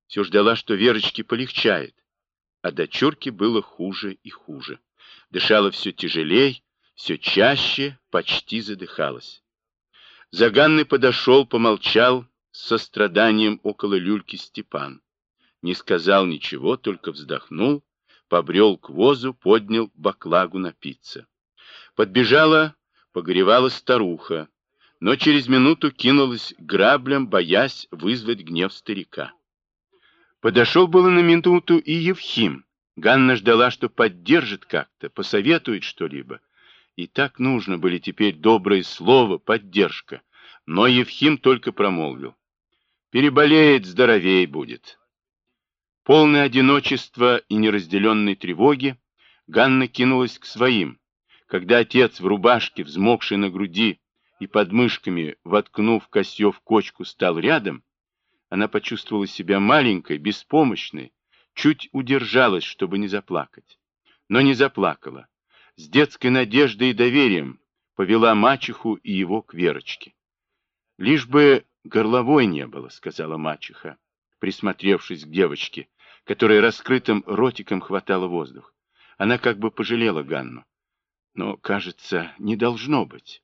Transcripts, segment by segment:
Все ждала, что Верочке полегчает, а дочурке было хуже и хуже. Дышала все тяжелей, все чаще, почти задыхалась. За Ганной подошел, помолчал, с состраданием около люльки Степан. Не сказал ничего, только вздохнул, побрел к возу, поднял баклагу напиться. Подбежала, погоревала старуха, но через минуту кинулась к граблям, боясь вызвать гнев старика. Подошел было на минуту и Евхим. Ганна ждала, что поддержит как-то, посоветует что-либо. И так нужно были теперь доброе слово, поддержка. Но Евхим только промолвил: «Переболеет, здоровей будет». Полное одиночества и неразделенной тревоги, Ганна кинулась к своим. Когда отец в рубашке, взмокший на груди и под мышками, воткнув косье в кочку, стал рядом, она почувствовала себя маленькой, беспомощной, чуть удержалась, чтобы не заплакать. Но не заплакала. С детской надеждой и доверием повела мачеху и его к Верочке. «Лишь бы горловой не было», — сказала мачеха, присмотревшись к девочке, которая раскрытым ротиком хватала воздух. Она как бы пожалела Ганну. Но, кажется, не должно быть.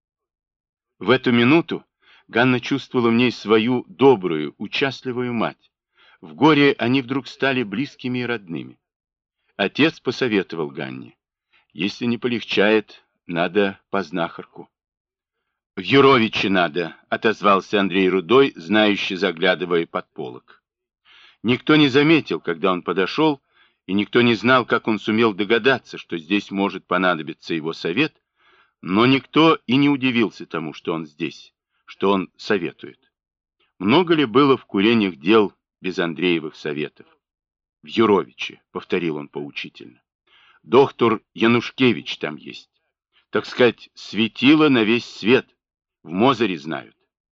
В эту минуту Ганна чувствовала в ней свою добрую, участливую мать. В горе они вдруг стали близкими и родными. Отец посоветовал Ганне: «Если не полегчает, надо по знахарку». «В Юровичи надо», — отозвался Андрей Рудой, знающий, заглядывая под полог. Никто не заметил, когда он подошел, и никто не знал, как он сумел догадаться, что здесь может понадобиться его совет, но никто и не удивился тому, что он здесь, что он советует. Много ли было в курениях дел без Андреевых советов? «В Юровиче», — повторил он поучительно. «Доктор Янушкевич там есть. Так сказать, светило на весь свет. В Мозыре знают».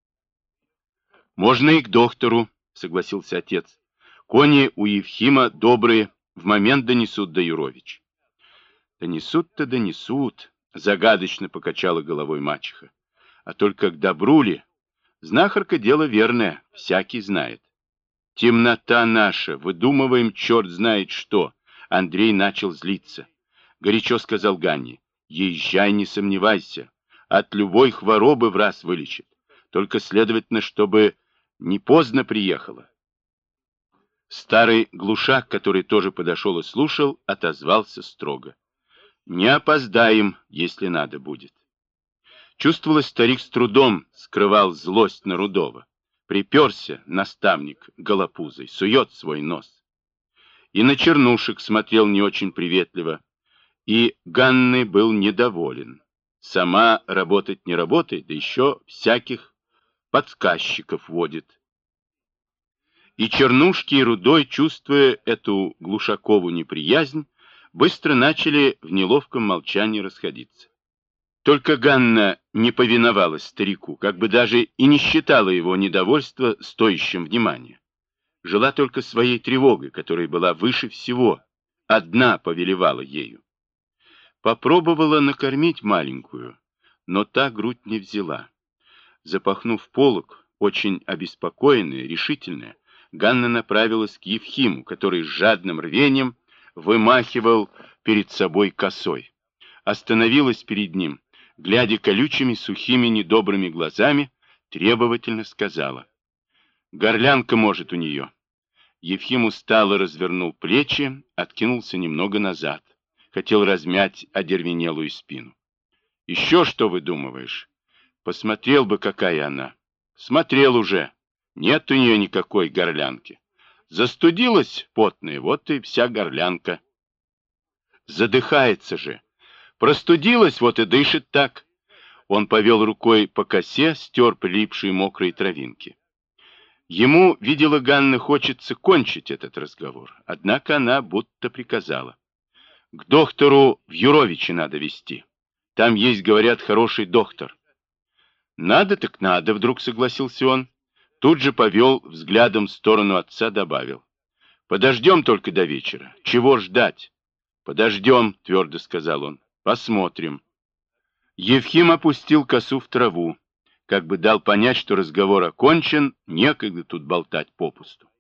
«Можно и к доктору», — согласился отец. «Кони у Евхима добрые, в момент донесут до Юрович». «Донесут-то донесут», — загадочно покачала головой мачеха. «А только к добру ли? Знахарка дело верное, всякий знает». «Темнота наша, выдумываем черт знает что», — Андрей начал злиться. Горячо сказал Ганне: «Езжай, не сомневайся, от любой хворобы в раз вылечит. Только, следовательно, чтобы не поздно приехала». Старый глушак, который тоже подошел и слушал, отозвался строго: «Не опоздаем, если надо будет». Чувствовалось, старик с трудом скрывал злость на Рудова. Приперся наставник голопузой, сует свой нос. И на чернушек смотрел не очень приветливо, и Ганны был недоволен. Сама работать не работает, да еще всяких подсказчиков водит. И Чернушки, и Рудой, чувствуя эту Глушакову неприязнь, быстро начали в неловком молчании расходиться. Только Ганна не повиновалась старику, как бы даже и не считала его недовольство стоящим внимания. Жила только своей тревогой, которая была выше всего, одна повелевала ею. Попробовала накормить маленькую, но та грудь не взяла. Запахнув полог, очень обеспокоенная, решительная, Ганна направилась к Евхиму, который с жадным рвением вымахивал перед собой косой. Остановилась перед ним, глядя колючими, сухими, недобрыми глазами, требовательно сказала: «Горлянка, может, у нее». Евхим устало развернул плечи, откинулся немного назад. Хотел размять одервенелую спину. «Еще что выдумываешь? Посмотрел бы, какая она». «Смотрел уже. Нет у нее никакой горлянки. Застудилась потная, вот и вся горлянка». «Задыхается же. Простудилась, вот и дышит так». Он повел рукой по косе, стер прилипшие мокрые травинки. Ему, видела Ганна, хочется кончить этот разговор, однако она будто приказала: «К доктору в Юровичи надо везти. Там есть, говорят, хороший доктор». «Надо так надо», — вдруг согласился он. Тут же повел взглядом в сторону отца, добавил: «Подождем только до вечера. Чего ждать?» «Подождем», — твердо сказал он. «Посмотрим». Евхим опустил косу в траву, как бы дал понять, что разговор окончен, некогда тут болтать попусту.